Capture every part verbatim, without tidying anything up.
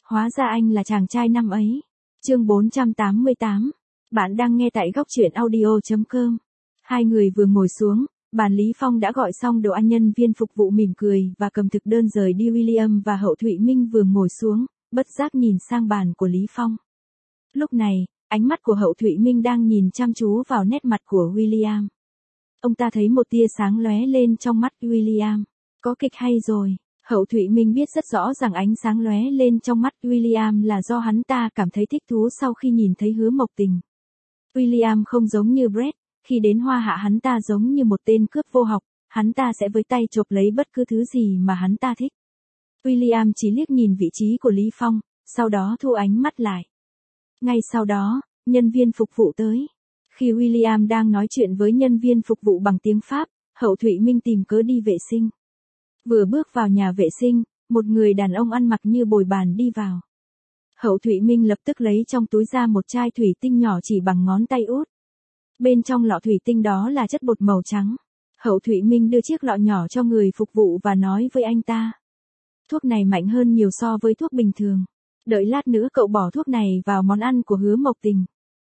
Hóa ra anh là chàng trai năm ấy. Chương bốn trăm tám mươi tám. Bạn đang nghe tại góc truyện audio chấm com. Hai người vừa ngồi xuống, bàn Lý Phong đã gọi xong đồ ăn, nhân viên phục vụ mỉm cười và cầm thực đơn rời đi. William và Hậu Thụy Minh vừa ngồi xuống, bất giác nhìn sang bàn của Lý Phong. Lúc này, ánh mắt của Hậu Thụy Minh đang nhìn chăm chú vào nét mặt của William. Ông ta thấy một tia sáng lóe lên trong mắt William. Có kịch hay rồi. Hậu Thụy Minh biết rất rõ rằng ánh sáng lóe lên trong mắt William là do hắn ta cảm thấy thích thú sau khi nhìn thấy Hứa Mộc Tình. William không giống như Brett, khi đến Hoa Hạ hắn ta giống như một tên cướp vô học, hắn ta sẽ với tay chộp lấy bất cứ thứ gì mà hắn ta thích. William chỉ liếc nhìn vị trí của Lý Phong, sau đó thu ánh mắt lại. Ngay sau đó, nhân viên phục vụ tới. Khi William đang nói chuyện với nhân viên phục vụ bằng tiếng Pháp, Hậu Thụy Minh tìm cớ đi vệ sinh. Vừa bước vào nhà vệ sinh, một người đàn ông ăn mặc như bồi bàn đi vào. Hậu Thụy Minh lập tức lấy trong túi ra một chai thủy tinh nhỏ chỉ bằng ngón tay út. Bên trong lọ thủy tinh đó là chất bột màu trắng. Hậu Thụy Minh đưa chiếc lọ nhỏ cho người phục vụ và nói với anh ta. Thuốc này mạnh hơn nhiều so với thuốc bình thường. Đợi lát nữa cậu bỏ thuốc này vào món ăn của Hứa Mộc Tình.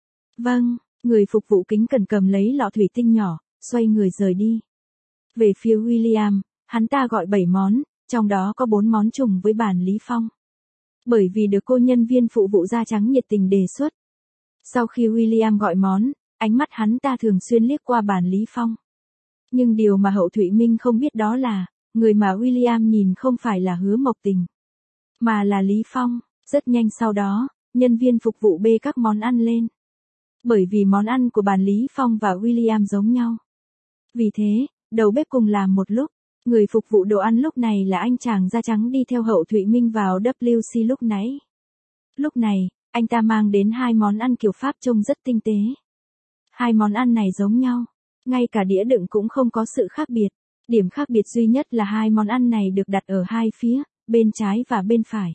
Vâng, người phục vụ kính cẩn cầm lấy lọ thủy tinh nhỏ, xoay người rời đi. Về phía William, hắn ta gọi bảy món, trong đó có bốn món trùng với bàn Lý Phong. Bởi vì được cô nhân viên phụ vụ da trắng nhiệt tình đề xuất. Sau khi William gọi món, ánh mắt hắn ta thường xuyên liếc qua bàn Lý Phong. Nhưng điều mà Hậu Thụy Minh không biết đó là, người mà William nhìn không phải là Hứa Mộc Tình, mà là Lý Phong. Rất nhanh sau đó, nhân viên phục vụ bê các món ăn lên. Bởi vì món ăn của bàn Lý Phong và William giống nhau. Vì thế, đầu bếp cùng làm một lúc. Người phục vụ đồ ăn lúc này là anh chàng da trắng đi theo Hậu Thụy Minh vào W C lúc nãy. Lúc này, anh ta mang đến hai món ăn kiểu Pháp trông rất tinh tế. Hai món ăn này giống nhau, ngay cả đĩa đựng cũng không có sự khác biệt. Điểm khác biệt duy nhất là hai món ăn này được đặt ở hai phía, bên trái và bên phải.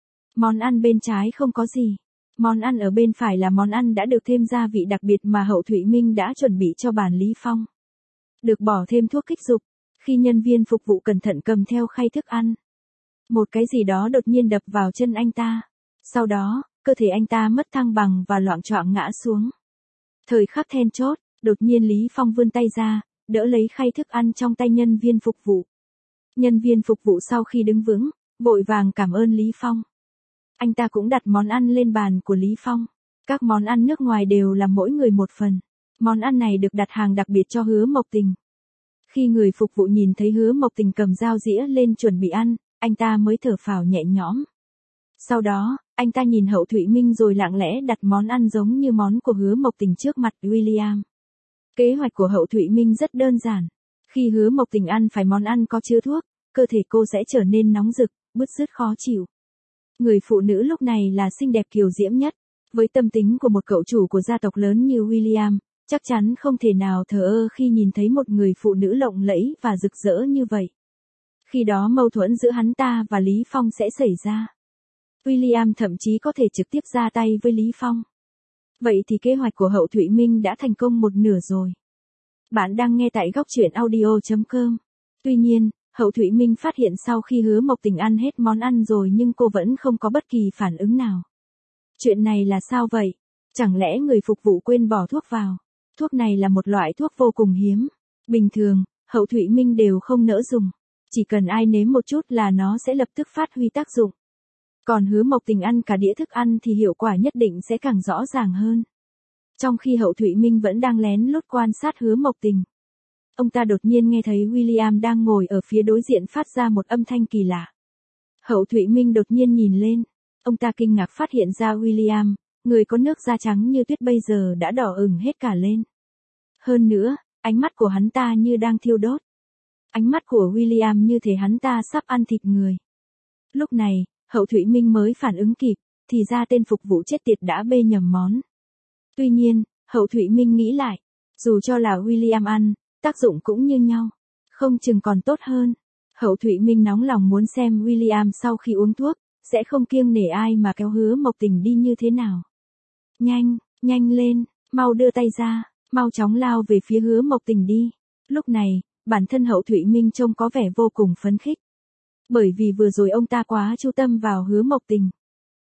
Món ăn bên trái không có gì. Món ăn ở bên phải là món ăn đã được thêm gia vị đặc biệt mà Hậu Thụy Minh đã chuẩn bị cho bàn Lý Phong. Được bỏ thêm thuốc kích dục. Khi nhân viên phục vụ cẩn thận cầm theo khay thức ăn, một cái gì đó đột nhiên đập vào chân anh ta. Sau đó, cơ thể anh ta mất thăng bằng và loạng choạng ngã xuống. Thời khắc then chốt, đột nhiên Lý Phong vươn tay ra, đỡ lấy khay thức ăn trong tay nhân viên phục vụ. Nhân viên phục vụ sau khi đứng vững, vội vàng cảm ơn Lý Phong. Anh ta cũng đặt món ăn lên bàn của Lý Phong. Các món ăn nước ngoài đều là mỗi người một phần. Món ăn này được đặt hàng đặc biệt cho Hứa Mộc Tình. Khi người phục vụ nhìn thấy Hứa Mộc Tình cầm dao dĩa lên chuẩn bị ăn, anh ta mới thở phào nhẹ nhõm. Sau đó, anh ta nhìn Hậu Thụy Minh rồi lặng lẽ đặt món ăn giống như món của Hứa Mộc Tình trước mặt William. Kế hoạch của Hậu Thụy Minh rất đơn giản. Khi Hứa Mộc Tình ăn phải món ăn có chứa thuốc, cơ thể cô sẽ trở nên nóng rực, bứt rứt khó chịu. Người phụ nữ lúc này là xinh đẹp kiều diễm nhất. Với tâm tính của một cậu chủ của gia tộc lớn như William, chắc chắn không thể nào thờ ơ khi nhìn thấy một người phụ nữ lộng lẫy và rực rỡ như vậy. Khi đó mâu thuẫn giữa hắn ta và Lý Phong sẽ xảy ra. William thậm chí có thể trực tiếp ra tay với Lý Phong. Vậy thì kế hoạch của Hậu Thụy Minh đã thành công một nửa rồi. Bạn đang nghe tại góc truyện audio chấm com. Tuy nhiên, Hậu Thụy Minh phát hiện sau khi Hứa Mộc Tình ăn hết món ăn rồi nhưng cô vẫn không có bất kỳ phản ứng nào. Chuyện này là sao vậy? Chẳng lẽ người phục vụ quên bỏ thuốc vào? Thuốc này là một loại thuốc vô cùng hiếm. Bình thường, Hậu Thụy Minh đều không nỡ dùng. Chỉ cần ai nếm một chút là nó sẽ lập tức phát huy tác dụng. Còn Hứa Mộc Tình ăn cả đĩa thức ăn thì hiệu quả nhất định sẽ càng rõ ràng hơn. Trong khi Hậu Thụy Minh vẫn đang lén lút quan sát Hứa Mộc Tình, ông ta đột nhiên nghe thấy William đang ngồi ở phía đối diện phát ra một âm thanh kỳ lạ. Hậu Thụy Minh đột nhiên nhìn lên. Ông ta kinh ngạc phát hiện ra William, người có nước da trắng như tuyết bây giờ đã đỏ ửng hết cả lên. Hơn nữa, ánh mắt của hắn ta như đang thiêu đốt. Ánh mắt của William như thể hắn ta sắp ăn thịt người. Lúc này, Hậu Thụy Minh mới phản ứng kịp, thì ra tên phục vụ chết tiệt đã bê nhầm món. Tuy nhiên, Hậu Thụy Minh nghĩ lại, dù cho là William ăn, tác dụng cũng như nhau, không chừng còn tốt hơn. Hậu Thụy Minh nóng lòng muốn xem William sau khi uống thuốc, sẽ không kiêng nể ai mà kéo Hứa Mộc Tình đi như thế nào. Nhanh, nhanh lên, mau đưa tay ra, mau chóng lao về phía Hứa Mộc Tình đi. Lúc này, bản thân Hậu Thụy Minh trông có vẻ vô cùng phấn khích. Bởi vì vừa rồi ông ta quá chú tâm vào Hứa Mộc Tình.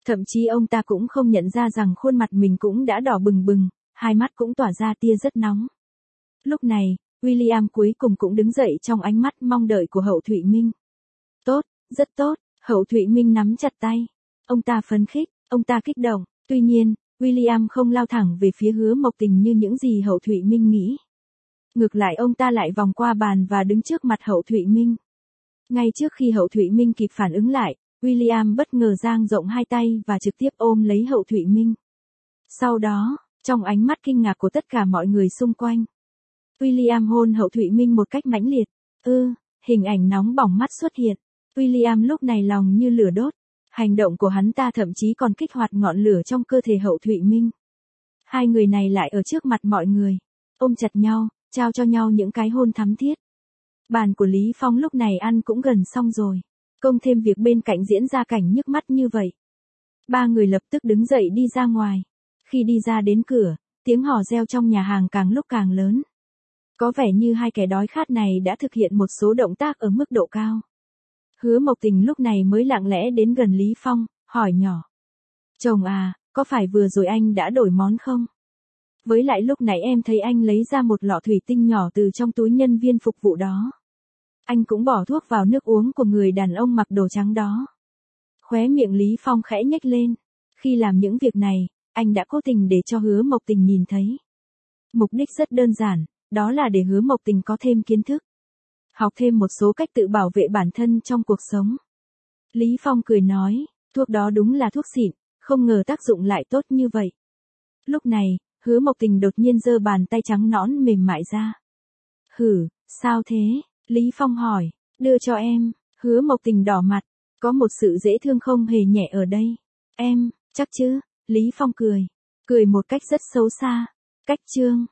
Thậm chí ông ta cũng không nhận ra rằng khuôn mặt mình cũng đã đỏ bừng bừng, hai mắt cũng tỏa ra tia rất nóng. Lúc này, William cuối cùng cũng đứng dậy trong ánh mắt mong đợi của Hậu Thụy Minh. Tốt, rất tốt, Hậu Thụy Minh nắm chặt tay. Ông ta phấn khích, ông ta kích động, tuy nhiên, William không lao thẳng về phía Hứa Mộc Tình như những gì Hậu Thụy Minh nghĩ. Ngược lại ông ta lại vòng qua bàn và đứng trước mặt Hậu Thụy Minh. Ngay trước khi Hậu Thụy Minh kịp phản ứng lại, William bất ngờ dang rộng hai tay và trực tiếp ôm lấy Hậu Thụy Minh. Sau đó, trong ánh mắt kinh ngạc của tất cả mọi người xung quanh, William hôn Hậu Thụy Minh một cách mãnh liệt. Ư, ừ, hình ảnh nóng bỏng mắt xuất hiện. William lúc này lòng như lửa đốt. Hành động của hắn ta thậm chí còn kích hoạt ngọn lửa trong cơ thể Hậu Thụy Minh. Hai người này lại ở trước mặt mọi người, ôm chặt nhau, trao cho nhau những cái hôn thắm thiết. Bàn của Lý Phong lúc này ăn cũng gần xong rồi. Công thêm việc bên cạnh diễn ra cảnh nhức mắt như vậy. Ba người lập tức đứng dậy đi ra ngoài. Khi đi ra đến cửa, tiếng hò reo trong nhà hàng càng lúc càng lớn. Có vẻ như hai kẻ đói khát này đã thực hiện một số động tác ở mức độ cao. Hứa Mộc Tình lúc này mới lặng lẽ đến gần Lý Phong, hỏi nhỏ. Chồng à, có phải vừa rồi anh đã đổi món không? Với lại lúc nãy em thấy anh lấy ra một lọ thủy tinh nhỏ từ trong túi nhân viên phục vụ đó. Anh cũng bỏ thuốc vào nước uống của người đàn ông mặc đồ trắng đó. Khóe miệng Lý Phong khẽ nhếch lên. Khi làm những việc này, anh đã cố tình để cho Hứa Mộc Tình nhìn thấy. Mục đích rất đơn giản, đó là để Hứa Mộc Tình có thêm kiến thức. Học thêm một số cách tự bảo vệ bản thân trong cuộc sống. Lý Phong cười nói, thuốc đó đúng là thuốc xịn, không ngờ tác dụng lại tốt như vậy. Lúc này, Hứa Mộc Tình đột nhiên giơ bàn tay trắng nõn mềm mại ra. Hử, sao thế? Lý Phong hỏi, đưa cho em. Hứa Mộc Tình đỏ mặt, có một sự dễ thương không hề nhẹ ở đây. Em, chắc chứ? Lý Phong cười, cười một cách rất xấu xa. Cách chương